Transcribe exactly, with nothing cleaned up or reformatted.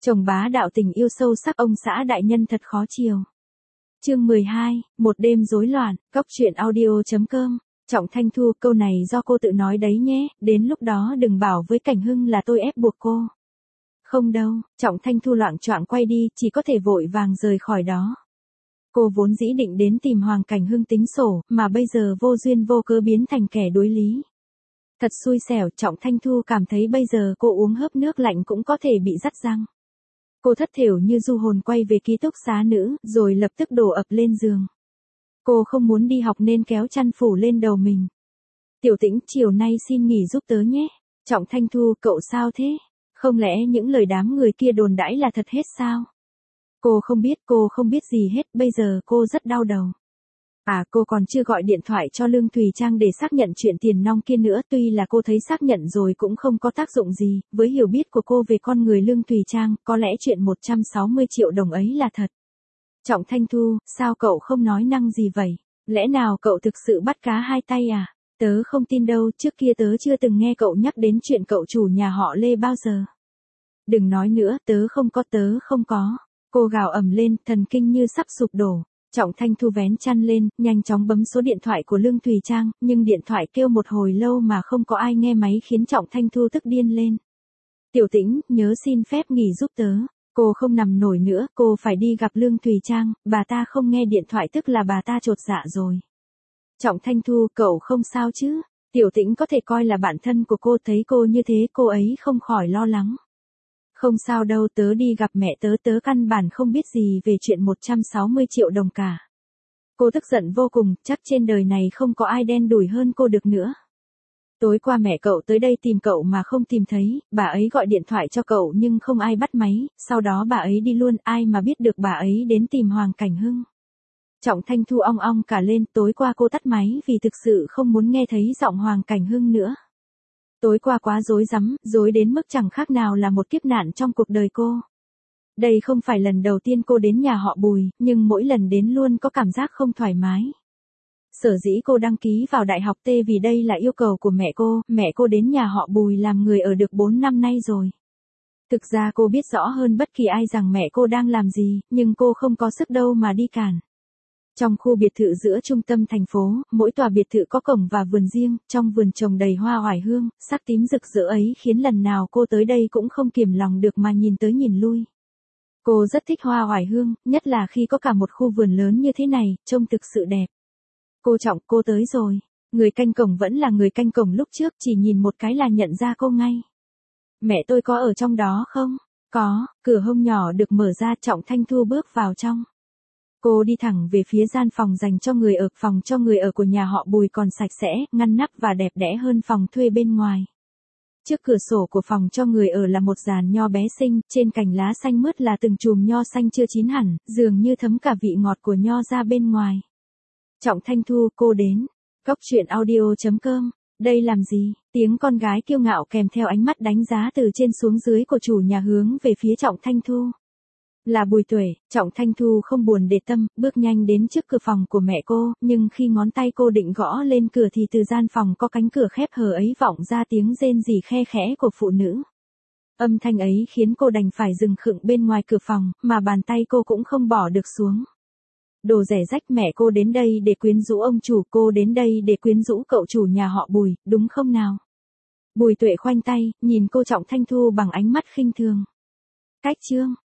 Chồng bá đạo tình yêu sâu sắc ông xã đại nhân thật khó chiều. Chương mười hai, một đêm rối loạn, góc truyện audio chấm com. Trọng Thanh Thu, câu này do cô tự nói đấy nhé, đến lúc đó đừng bảo với Cảnh Hưng là tôi ép buộc cô. Không đâu, Trọng Thanh Thu loạng choạng quay đi, chỉ có thể vội vàng rời khỏi đó. Cô vốn dĩ định đến tìm Hoàng Cảnh Hưng tính sổ, mà bây giờ vô duyên vô cớ biến thành kẻ đối lý. Thật xui xẻo, Trọng Thanh Thu cảm thấy bây giờ cô uống hớp nước lạnh cũng có thể bị rắt răng. Cô thất thểu như du hồn quay về ký túc xá nữ, rồi lập tức đổ ập lên giường. Cô không muốn đi học nên kéo chăn phủ lên đầu mình. Tiểu Tĩnh, chiều nay xin nghỉ giúp tớ nhé. Trọng Thanh Thu, cậu sao thế? Không lẽ những lời đám người kia đồn đãi là thật hết sao? Cô không biết, cô không biết gì hết, bây giờ cô rất đau đầu. À, cô còn chưa gọi điện thoại cho Lương Thùy Trang để xác nhận chuyện tiền nong kia nữa, tuy là cô thấy xác nhận rồi cũng không có tác dụng gì, với hiểu biết của cô về con người Lương Thùy Trang, có lẽ chuyện một trăm sáu mươi triệu đồng ấy là thật. Trọng Thanh Thu, sao cậu không nói năng gì vậy? Lẽ nào cậu thực sự bắt cá hai tay à? Tớ không tin đâu, trước kia tớ chưa từng nghe cậu nhắc đến chuyện cậu chủ nhà họ Lê bao giờ. Đừng nói nữa, tớ không có, tớ không có. Cô gào ầm lên, thần kinh như sắp sụp đổ. Trọng Thanh Thu vén chăn lên, nhanh chóng bấm số điện thoại của Lương Thùy Trang, nhưng điện thoại kêu một hồi lâu mà không có ai nghe máy khiến Trọng Thanh Thu tức điên lên. Tiểu Tĩnh, nhớ xin phép nghỉ giúp tớ. Cô không nằm nổi nữa, cô phải đi gặp Lương Thùy Trang, bà ta không nghe điện thoại tức là bà ta chột dạ rồi. Trọng Thanh Thu, cậu không sao chứ? Tiểu Tĩnh có thể coi là bạn thân của cô, thấy cô như thế cô ấy không khỏi lo lắng. Không sao đâu, tớ đi gặp mẹ tớ, tớ căn bản không biết gì về chuyện một trăm sáu mươi triệu đồng cả. Cô tức giận vô cùng, chắc trên đời này không có ai đen đủi hơn cô được nữa. Tối qua mẹ cậu tới đây tìm cậu mà không tìm thấy, bà ấy gọi điện thoại cho cậu nhưng không ai bắt máy, sau đó bà ấy đi luôn, ai mà biết được bà ấy đến tìm Hoàng Cảnh Hưng. Trọng Thanh Thu ong ong cả lên, tối qua cô tắt máy vì thực sự không muốn nghe thấy giọng Hoàng Cảnh Hưng nữa. Tối qua quá rối rắm, rối đến mức chẳng khác nào là một kiếp nạn trong cuộc đời cô. Đây không phải lần đầu tiên cô đến nhà họ Bùi, nhưng mỗi lần đến luôn có cảm giác không thoải mái. Sở dĩ cô đăng ký vào Đại học T vì đây là yêu cầu của mẹ cô, mẹ cô đến nhà họ Bùi làm người ở được bốn năm nay rồi. Thực ra cô biết rõ hơn bất kỳ ai rằng mẹ cô đang làm gì, nhưng cô không có sức đâu mà đi cản. Trong khu biệt thự giữa trung tâm thành phố, mỗi tòa biệt thự có cổng và vườn riêng, trong vườn trồng đầy hoa oải hương, sắc tím rực rỡ ấy khiến lần nào cô tới đây cũng không kiềm lòng được mà nhìn tới nhìn lui. Cô rất thích hoa oải hương, nhất là khi có cả một khu vườn lớn như thế này, trông thực sự đẹp. Cô Trọng, cô tới rồi. Người canh cổng vẫn là người canh cổng lúc trước, chỉ nhìn một cái là nhận ra cô ngay. Mẹ tôi có ở trong đó không? Có, cửa hông nhỏ được mở ra, Trọng Thanh Thu bước vào trong. Cô đi thẳng về phía gian phòng dành cho người ở, phòng cho người ở của nhà họ Bùi còn sạch sẽ, ngăn nắp và đẹp đẽ hơn phòng thuê bên ngoài. Trước cửa sổ của phòng cho người ở là một giàn nho bé xinh, trên cành lá xanh mướt là từng chùm nho xanh chưa chín hẳn, dường như thấm cả vị ngọt của nho ra bên ngoài. Trọng Thanh Thu, cô đến. Góc truyện audio chấm com. Đây làm gì? Tiếng con gái kiêu ngạo kèm theo ánh mắt đánh giá từ trên xuống dưới của chủ nhà hướng về phía Trọng Thanh Thu. Là Bùi Tuệ. Trọng Thanh Thu không buồn để tâm, bước nhanh đến trước cửa phòng của mẹ cô, nhưng khi ngón tay cô định gõ lên cửa thì từ gian phòng có cánh cửa khép hờ ấy vọng ra tiếng rên rỉ khe khẽ của phụ nữ. Âm thanh ấy khiến cô đành phải dừng khựng bên ngoài cửa phòng, mà bàn tay cô cũng không bỏ được xuống. Đồ rẻ rách, mẹ cô đến đây để quyến rũ ông chủ, cô đến đây để quyến rũ cậu chủ nhà họ Bùi, đúng không nào? Bùi Tuệ khoanh tay, nhìn cô Trọng Thanh Thu bằng ánh mắt khinh thường. Cách chương.